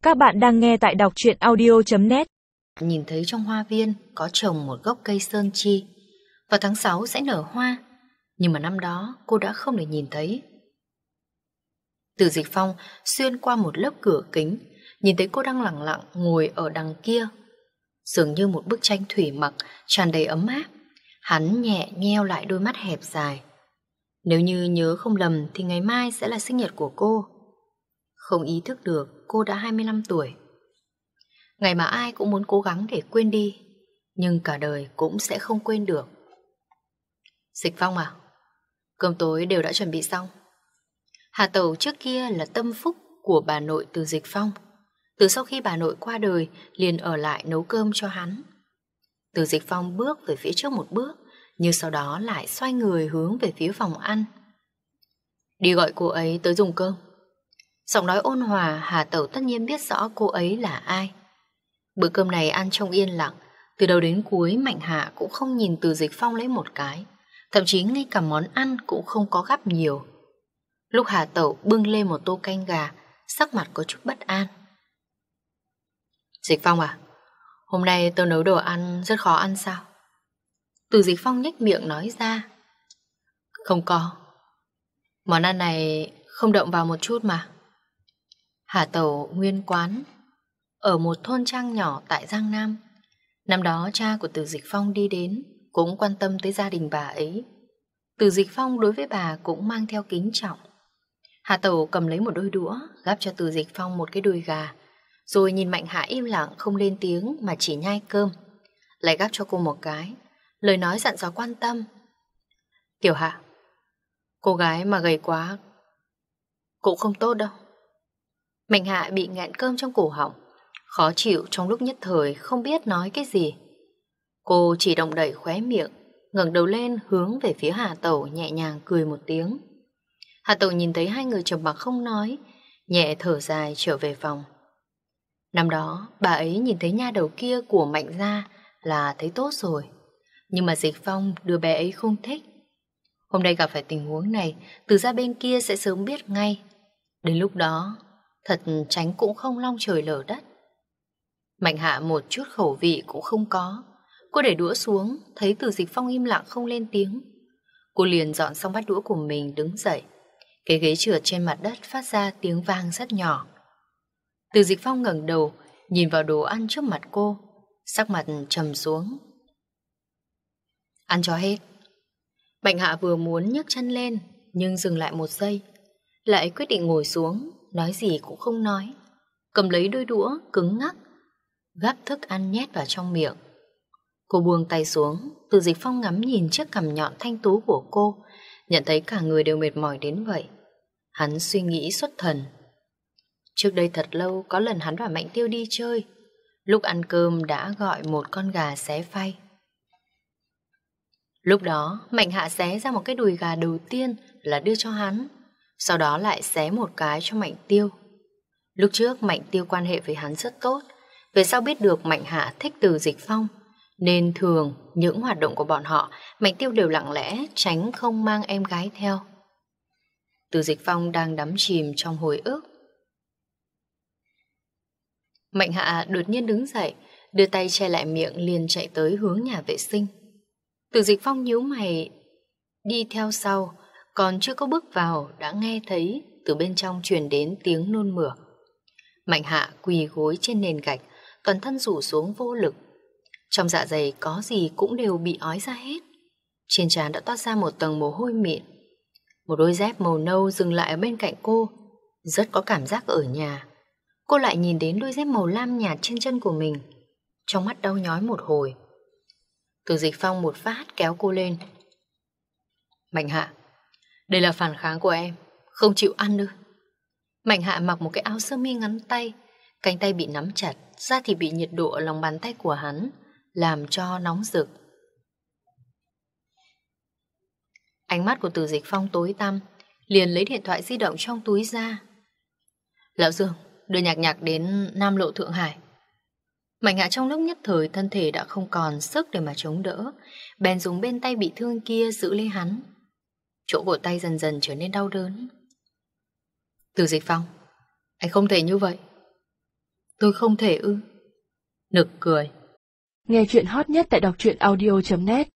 Các bạn đang nghe tại đọc truyện audio.net. Nhìn thấy trong hoa viên có trồng một gốc cây sơn chi. Vào tháng 6 sẽ nở hoa, nhưng mà năm đó cô đã không được nhìn thấy. Từ Dịch Phong xuyên qua một lớp cửa kính, nhìn thấy cô đang lặng lặng ngồi ở đằng kia, dường như một bức tranh thủy mặc tràn đầy ấm áp. Hắn nhẹ nheo lại đôi mắt hẹp dài. Nếu như nhớ không lầm thì ngày mai sẽ là sinh nhật của cô. Không ý thức được cô đã 25 tuổi. Ngày mà ai cũng muốn cố gắng để quên đi, nhưng cả đời cũng sẽ không quên được. Dịch Phong à, cơm tối đều đã chuẩn bị xong. Hà Tẩu trước kia là tâm phúc của bà nội Từ Dịch Phong. Từ sau khi bà nội qua đời liền ở lại nấu cơm cho hắn. Từ Dịch Phong bước về phía trước một bước, nhưng sau đó lại xoay người hướng về phía phòng ăn. Đi gọi cô ấy tới dùng cơm. Giọng nói ôn hòa, Hà Tẩu tất nhiên biết rõ cô ấy là ai. Bữa cơm này ăn trong yên lặng, từ đầu đến cuối Mạnh Hạ cũng không nhìn Từ Dịch Phong lấy một cái, thậm chí ngay cả món ăn cũng không có gắp nhiều. Lúc Hà Tẩu bưng lên một tô canh gà, sắc mặt có chút bất an. Dịch Phong à, hôm nay tôi nấu đồ ăn rất khó ăn sao? Từ Dịch Phong nhếch miệng nói ra. Không có. Món ăn này không đậm vào một chút mà. Hà Tẩu nguyên quán ở một thôn trang nhỏ tại Giang Nam. Năm đó cha của Từ Dịch Phong đi đến cũng quan tâm tới gia đình bà ấy. Từ Dịch Phong đối với bà cũng mang theo kính trọng. Hà Tẩu cầm lấy một đôi đũa, gắp cho Từ Dịch Phong một cái đùi gà, rồi nhìn Mạnh Hạ im lặng không lên tiếng mà chỉ nhai cơm, lại gắp cho cô một cái, lời nói dặn dò quan tâm. Tiểu Hạ, cô gái mà gầy quá cũng không tốt đâu. Mạnh Hạ bị nghẹn cơm trong cổ họng, khó chịu trong lúc nhất thời không biết nói cái gì. Cô chỉ động đậy khóe miệng, ngẩng đầu lên hướng về phía Hà Tẩu nhẹ nhàng cười một tiếng. Hà Tẩu nhìn thấy hai người trầm mặc không nói, nhẹ thở dài trở về phòng. Năm đó bà ấy nhìn thấy nha đầu kia của Mạnh gia là thấy tốt rồi, nhưng mà Dịch Phong đứa bé ấy không thích. Hôm nay gặp phải tình huống này, Từ gia bên kia sẽ sớm biết ngay. Đến lúc đó thật tránh cũng không long trời lở đất. Mạnh Hạ một chút khẩu vị cũng không có. Cô để đũa xuống, thấy Từ Dịch Phong im lặng không lên tiếng. Cô liền dọn xong bát đũa của mình đứng dậy. Cái ghế trượt trên mặt đất phát ra tiếng vang rất nhỏ. Từ Dịch Phong ngẩng đầu, nhìn vào đồ ăn trước mặt cô, sắc mặt trầm xuống. Ăn cho hết. Mạnh Hạ vừa muốn nhấc chân lên, nhưng dừng lại một giây, lại quyết định ngồi xuống, nói gì cũng không nói, cầm lấy đôi đũa cứng ngắc, gắp thức ăn nhét vào trong miệng. Cô buông tay xuống, Từ Dịch Phong ngắm nhìn chiếc cằm nhọn thanh tú của cô, nhận thấy cả người đều mệt mỏi đến vậy. Hắn suy nghĩ xuất thần. Trước đây thật lâu có lần hắn và Mạnh Tiêu đi chơi, lúc ăn cơm đã gọi một con gà xé phay. Lúc đó Mạnh Hạ xé ra một cái đùi gà đầu tiên là đưa cho hắn, sau đó lại xé một cái cho Mạnh Tiêu. Lúc trước Mạnh Tiêu quan hệ với hắn rất tốt, về sau biết được Mạnh Hạ thích Từ Dịch Phong, nên thường những hoạt động của bọn họ Mạnh Tiêu đều lặng lẽ tránh không mang em gái theo. Từ Dịch Phong đang đắm chìm trong hồi ức. Mạnh Hạ đột nhiên đứng dậy, đưa tay che lại miệng liền chạy tới hướng nhà vệ sinh. Từ Dịch Phong nhíu mày đi theo sau, còn chưa có bước vào đã nghe thấy từ bên trong truyền đến tiếng nôn mửa. Mạnh Hạ quỳ gối trên nền gạch, toàn thân rủ xuống vô lực. Trong dạ dày có gì cũng đều bị ói ra hết. Trên trán đã toát ra một tầng mồ hôi mịn. Một đôi dép màu nâu dừng lại ở bên cạnh cô, rất có cảm giác ở nhà. Cô lại nhìn đến đôi dép màu lam nhạt trên chân của mình, trong mắt đau nhói một hồi. Từ Dịch Phong một phát kéo cô lên. Mạnh Hạ, đây là phản kháng của em, không chịu ăn nữa. Mạnh Hạ mặc một cái áo sơ mi ngắn tay, cánh tay bị nắm chặt, da thì bị nhiệt độ ở lòng bàn tay của hắn làm cho nóng rực. Ánh mắt của Từ Dịch Phong tối tăm, liền lấy điện thoại di động trong túi ra. Lão Dương, đưa Nhạc Nhạc đến Nam Lộ Thượng Hải. Mạnh Hạ trong lúc nhất thời thân thể đã không còn sức để mà chống đỡ, bèn dùng bên tay bị thương kia giữ lấy hắn. Chỗ cổ tay dần dần trở nên đau đớn. Từ Dịch Phong, anh không thể như vậy. Tôi không thể ư? Nực cười. Nghe chuyện hot nhất tại đọc truyện audio.net